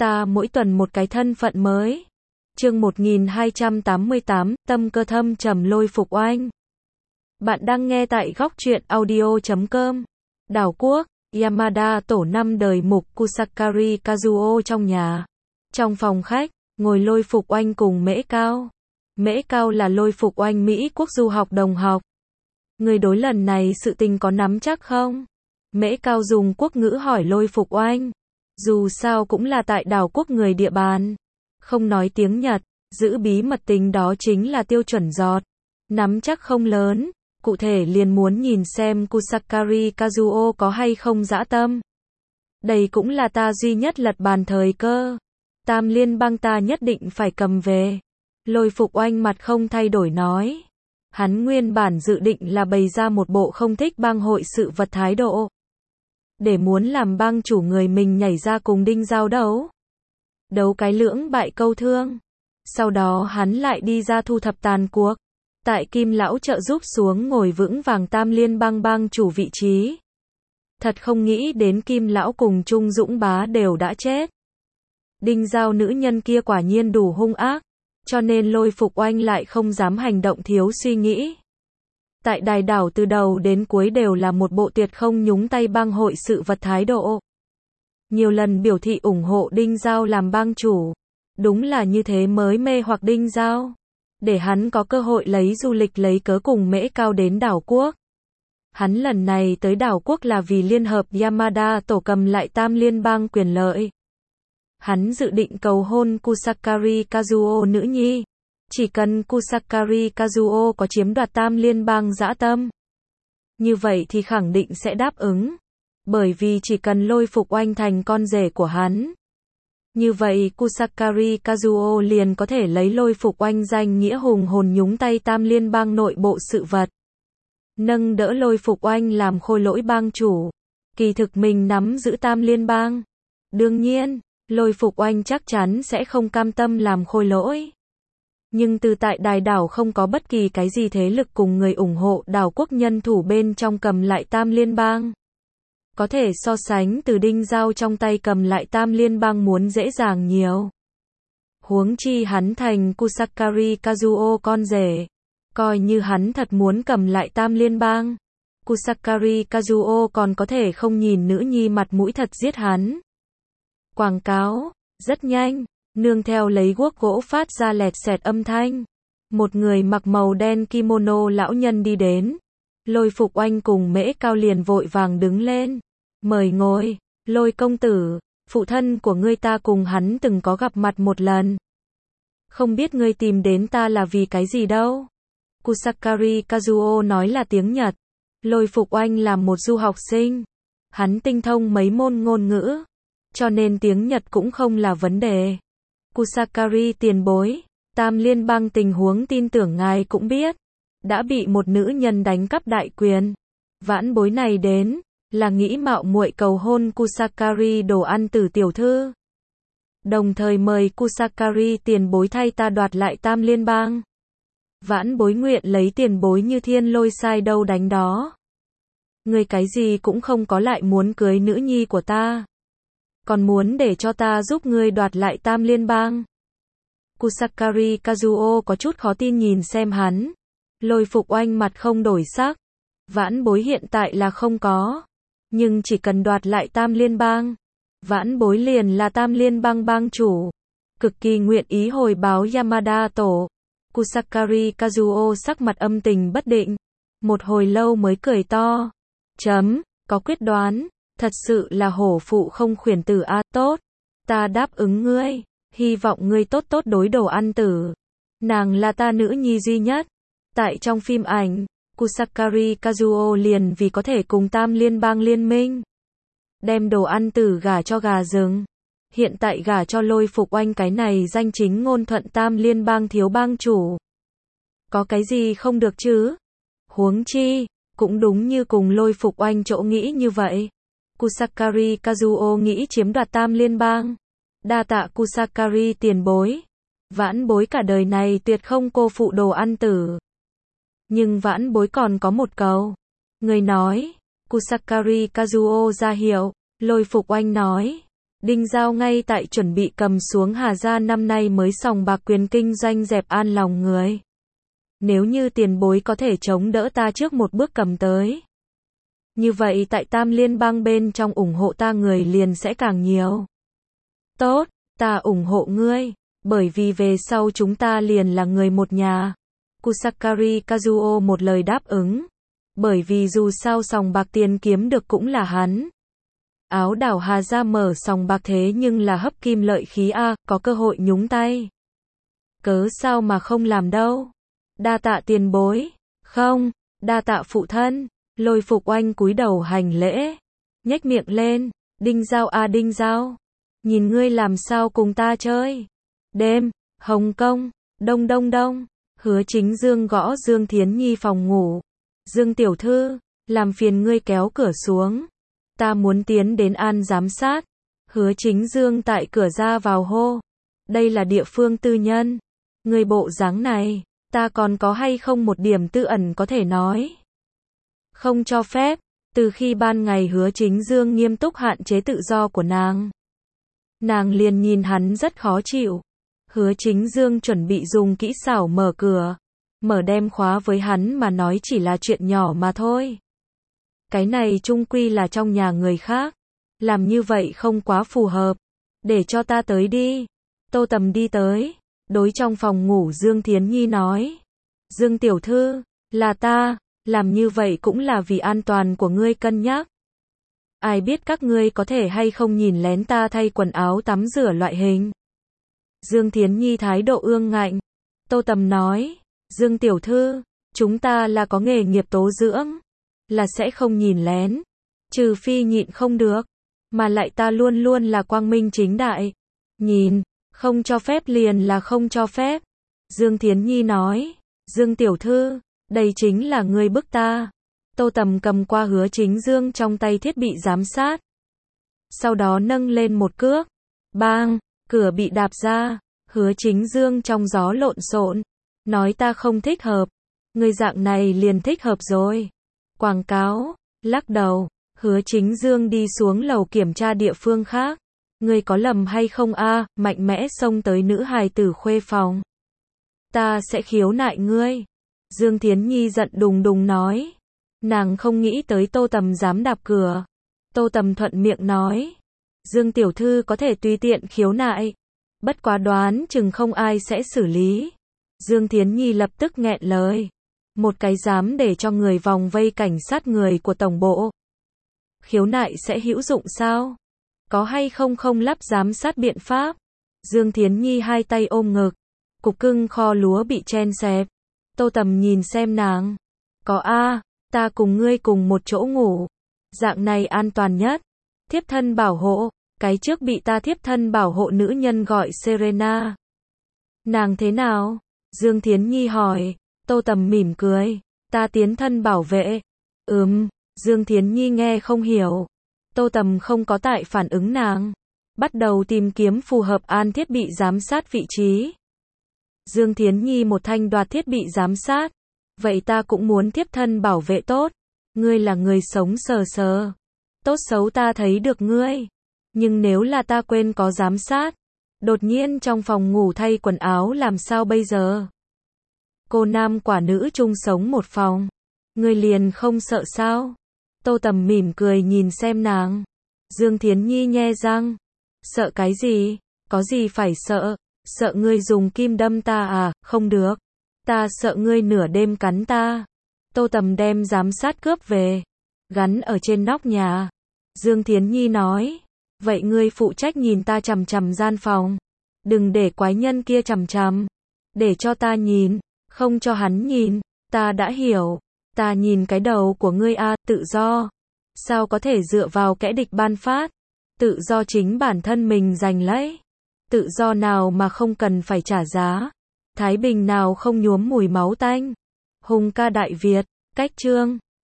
Ta mỗi tuần một cái thân phận mới. Chương 1288, tâm cơ thâm trầm lôi phục oanh. Bạn đang nghe tại góc truyện audio.com. Đảo quốc, Yamada tổ 5 đời mục Kusakari Kazuo trong nhà. Trong phòng khách, ngồi lôi phục oanh cùng Mễ Cao. Mễ Cao là lôi phục oanh Mỹ quốc du học đồng học. Người đối lần này sự tình có nắm chắc không? Mễ Cao dùng quốc ngữ hỏi lôi phục oanh. Dù sao cũng là tại đảo quốc người địa bàn. Không nói tiếng Nhật, giữ bí mật tính đó chính là tiêu chuẩn giọt. Nắm chắc không lớn, cụ thể liền muốn nhìn xem Kusakari Kazuo có hay không dã tâm. Đây cũng là ta duy nhất lật bàn thời cơ. Tam liên bang ta nhất định phải cầm về. Lôi phục oanh mặt không thay đổi nói. Hắn nguyên bản dự định là bày ra một bộ không thích bang hội sự vật thái độ. Để muốn làm bang chủ người mình nhảy ra cùng Đinh Giao đấu. Đấu cái lưỡng bại câu thương. Sau đó hắn lại đi ra thu thập tàn cuộc. Tại Kim Lão trợ giúp xuống ngồi vững vàng Tam Liên bang bang chủ vị trí. Thật không nghĩ đến Kim Lão cùng Trung Dũng Bá đều đã chết. Đinh Giao nữ nhân kia quả nhiên đủ hung ác. Cho nên lôi phục oanh lại không dám hành động thiếu suy nghĩ. Tại đài đảo từ đầu đến cuối đều là một bộ tuyệt không nhúng tay bang hội sự vật thái độ. Nhiều lần biểu thị ủng hộ Đinh Giao làm bang chủ. Đúng là như thế mới mê hoặc Đinh Giao. Để hắn có cơ hội lấy du lịch lấy cớ cùng Mễ Cao đến đảo quốc. Hắn lần này tới đảo quốc là vì liên hợp Yamada tổ cầm lại Tam Liên bang quyền lợi. Hắn dự định cầu hôn Kusakari Kazuo nữ nhi. Chỉ cần Kusakari Kazuo có chiếm đoạt Tam Liên bang dã tâm. Như vậy thì khẳng định sẽ đáp ứng. Bởi vì chỉ cần lôi phục oanh thành con rể của hắn. Như vậy Kusakari Kazuo liền có thể lấy lôi phục oanh danh nghĩa hùng hồn nhúng tay Tam Liên bang nội bộ sự vật. Nâng đỡ lôi phục oanh làm khôi lỗi bang chủ. Kỳ thực mình nắm giữ Tam Liên bang. Đương nhiên, lôi phục oanh chắc chắn sẽ không cam tâm làm khôi lỗi. Nhưng từ tại đài đảo không có bất kỳ cái gì thế lực cùng người ủng hộ đảo quốc nhân thủ bên trong cầm lại Tam Liên bang. Có thể so sánh từ Đinh Giao trong tay cầm lại Tam Liên bang muốn dễ dàng nhiều. Huống chi hắn thành Kusakari Kazuo con rể. Coi như hắn thật muốn cầm lại Tam Liên bang. Kusakari Kazuo còn có thể không nhìn nữ nhi mặt mũi thật giết hắn. Quảng cáo, rất nhanh. Nương theo lấy guốc gỗ phát ra lẹt xẹt âm thanh. Một người mặc màu đen kimono lão nhân đi đến. Lôi phục oanh cùng Mễ Cao liền vội vàng đứng lên. Mời ngồi, lôi công tử, phụ thân của ngươi ta cùng hắn từng có gặp mặt một lần. Không biết ngươi tìm đến ta là vì cái gì đâu. Kusakari Kazuo nói là tiếng Nhật. Lôi phục oanh là một du học sinh. Hắn tinh thông mấy môn ngôn ngữ. Cho nên tiếng Nhật cũng không là vấn đề. Kusakari tiền bối, Tam Liên bang tình huống tin tưởng ngài cũng biết. Đã bị một nữ nhân đánh cắp đại quyền. Vãn bối này đến, là nghĩ mạo muội cầu hôn Kusakari đồ ăn tử tiểu thư. Đồng thời mời Kusakari tiền bối thay ta đoạt lại Tam Liên bang. Vãn bối nguyện lấy tiền bối như thiên lôi sai đâu đánh đó. Người cái gì cũng không có lại muốn cưới nữ nhi của ta. Còn muốn để cho ta giúp ngươi đoạt lại Tam Liên bang. Kusakari Kazuo có chút khó tin nhìn xem hắn. Lôi phục oanh mặt không đổi sắc. Vãn bối hiện tại là không có. Nhưng chỉ cần đoạt lại Tam Liên bang. Vãn bối liền là Tam Liên bang bang chủ. Cực kỳ nguyện ý hồi báo Yamada tổ. Kusakari Kazuo sắc mặt âm tình bất định. Một hồi lâu mới cười to. Có quyết đoán. Thật sự là hổ phụ không khuyển tử a, tốt. Ta đáp ứng ngươi. Hy vọng ngươi tốt tốt đối đồ ăn tử. Nàng là ta nữ nhi duy nhất. Tại trong phim ảnh, Kusakari Kazuo liền vì có thể cùng Tam Liên bang liên minh. Đem đồ ăn tử gả cho gà rừng. Hiện tại gả cho lôi phục oanh cái này danh chính ngôn thuận Tam Liên bang thiếu bang chủ. Có cái gì không được chứ? Huống chi, cũng đúng như cùng lôi phục oanh chỗ nghĩ như vậy. Kusakari Kazuo nghĩ chiếm đoạt Tam Liên bang. Đa tạ Kusakari tiền bối. Vãn bối cả đời này tuyệt không cô phụ đồ ăn tử. Nhưng vãn bối còn có một câu. Người nói. Kusakari Kazuo ra hiệu. Lôi phục oanh nói. Đinh Giao ngay tại chuẩn bị cầm xuống Hà gia năm nay mới sòng bạc quyền kinh doanh dẹp an lòng người. Nếu như tiền bối có thể chống đỡ ta trước một bước cầm tới. Như vậy tại Tam Liên bang bên trong ủng hộ ta người liền sẽ càng nhiều. Tốt, ta ủng hộ ngươi, bởi vì về sau chúng ta liền là người một nhà. Kusakari Kazuo một lời đáp ứng. Bởi vì dù sao sòng bạc tiền kiếm được cũng là hắn. Áo đảo Hà gia mở sòng bạc thế nhưng là hấp kim lợi khí a, có cơ hội nhúng tay. Cớ sao mà không làm đâu. Đa tạ tiền bối. Không, đa tạ phụ thân. Lôi Phục Oanh cúi đầu hành lễ. Nhếch miệng lên. Đinh Giao a Đinh Giao. Nhìn ngươi làm sao cùng ta chơi. Đêm, Hồng Kông, đông đông đông. Hứa Chính Dương gõ Dương Thiến Nhi phòng ngủ. Dương tiểu thư, làm phiền ngươi kéo cửa xuống. Ta muốn tiến đến an giám sát. Hứa Chính Dương tại cửa ra vào hô. Đây là địa phương tư nhân. Ngươi bộ dáng này, ta còn có hay không một điểm tư ẩn có thể nói. Không cho phép. Từ khi ban ngày Hứa Chính Dương nghiêm túc hạn chế tự do của nàng. Nàng liền nhìn hắn rất khó chịu. Hứa Chính Dương chuẩn bị dùng kỹ xảo mở cửa. Mở đem khóa với hắn mà nói chỉ là chuyện nhỏ mà thôi. Cái này chung quy là trong nhà người khác. Làm như vậy không quá phù hợp. Để cho ta tới đi. Tô Tầm đi tới. Đối trong phòng ngủ Dương Thiến Nhi nói. Dương tiểu thư, là ta. Làm như vậy cũng là vì an toàn của ngươi cân nhắc. Ai biết các ngươi có thể hay không nhìn lén ta thay quần áo tắm rửa loại hình. Dương Thiến Nhi thái độ ương ngạnh. Tô Tầm nói. Dương tiểu thư, chúng ta là có nghề nghiệp tố dưỡng. Là sẽ không nhìn lén. Trừ phi nhịn không được. Mà lại ta luôn luôn là quang minh chính đại. Nhìn, không cho phép liền là không cho phép. Dương Thiến Nhi nói. Dương tiểu thư, đây chính là ngươi bức ta. Tô Tầm cầm qua Hứa Chính Dương trong tay thiết bị giám sát. Sau đó nâng lên một cước. Bang, cửa bị đạp ra. Hứa Chính Dương trong gió lộn xộn. Nói ta không thích hợp. Ngươi dạng này liền thích hợp rồi. Quảng cáo, lắc đầu. Hứa Chính Dương đi xuống lầu kiểm tra địa phương khác. Ngươi có lầm hay không a? Mạnh mẽ xông tới nữ hài tử khuê phòng. Ta sẽ khiếu nại ngươi. Dương Thiến Nhi giận đùng đùng nói. Nàng không nghĩ tới Tô Tầm dám đạp cửa. Tô Tầm thuận miệng nói. Dương tiểu thư có thể tùy tiện khiếu nại. Bất quá đoán chừng không ai sẽ xử lý. Dương Thiến Nhi lập tức nghẹn lời. Một cái dám để cho người vòng vây cảnh sát người của tổng bộ. Khiếu nại sẽ hữu dụng sao? Có hay không không lắp giám sát biện pháp? Dương Thiến Nhi hai tay ôm ngực. Cục cưng kho lúa bị chen xẹp. Tô Tầm nhìn xem nàng. Có a, ta cùng ngươi cùng một chỗ ngủ. Dạng này an toàn nhất. Thiếp thân bảo hộ. Cái trước bị ta thiếp thân bảo hộ nữ nhân gọi Serena. Nàng thế nào? Dương Thiến Nhi hỏi. Tô Tầm mỉm cười. Ta tiến thân bảo vệ. Dương Thiến Nhi nghe không hiểu. Tô Tầm không có tại phản ứng nàng. Bắt đầu tìm kiếm phù hợp an thiết bị giám sát vị trí. Dương Thiến Nhi một thanh đoạt thiết bị giám sát. Vậy ta cũng muốn thiếp thân bảo vệ tốt. Ngươi là người sống sờ sờ. Tốt xấu ta thấy được ngươi. Nhưng nếu là ta quên có giám sát. Đột nhiên trong phòng ngủ thay quần áo làm sao bây giờ? Cô nam quả nữ chung sống một phòng. Ngươi liền không sợ sao? Tô Tầm mỉm cười nhìn xem nàng. Dương Thiến Nhi nhe răng. Sợ cái gì? Có gì phải sợ? Sợ ngươi dùng kim đâm ta à? Không được. Ta sợ ngươi nửa đêm cắn ta. Tô Tầm đem giám sát cướp về. Gắn ở trên nóc nhà. Dương Thiến Nhi nói. Vậy ngươi phụ trách nhìn ta chằm chằm gian phòng. Đừng để quái nhân kia chằm chằm. Để cho ta nhìn. Không cho hắn nhìn. Ta đã hiểu. Ta nhìn cái đầu của ngươi a, tự do. Sao có thể dựa vào kẻ địch ban phát? Tự do chính bản thân mình giành lấy. Tự do nào mà không cần phải trả giá? Thái bình nào không nhuốm mùi máu tanh? Hùng ca Đại Việt, cách chương